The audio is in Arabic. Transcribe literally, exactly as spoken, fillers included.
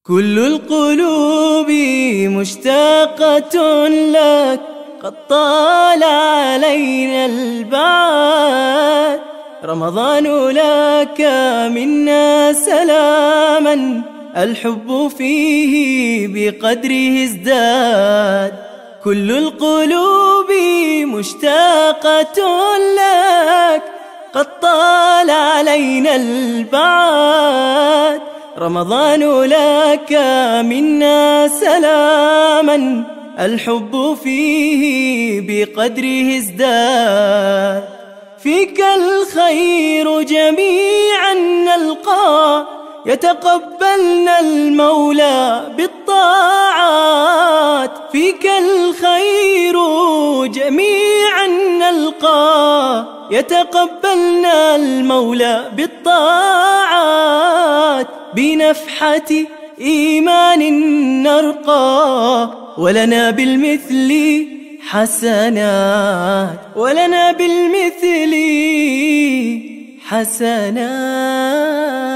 كل القلوب مشتاقة لك، قد طال علينا البعاد. رمضان لك منا سلاما، الحب فيه بقدره ازداد. كل القلوب مشتاقة لك، قد طال علينا البعاد. رمضان لك منا سلاما، الحب فيه بقدره ازداد. فيك الخير جميعا نلقى، يتقبلنا المولى بالطاعات. فيك الخير جميعا نلقى، يتقبلنا المولى بالطاعات. بنفحة إيمان نرقى، ولنا بالمثل حسنات، ولنا بالمثل حسنات.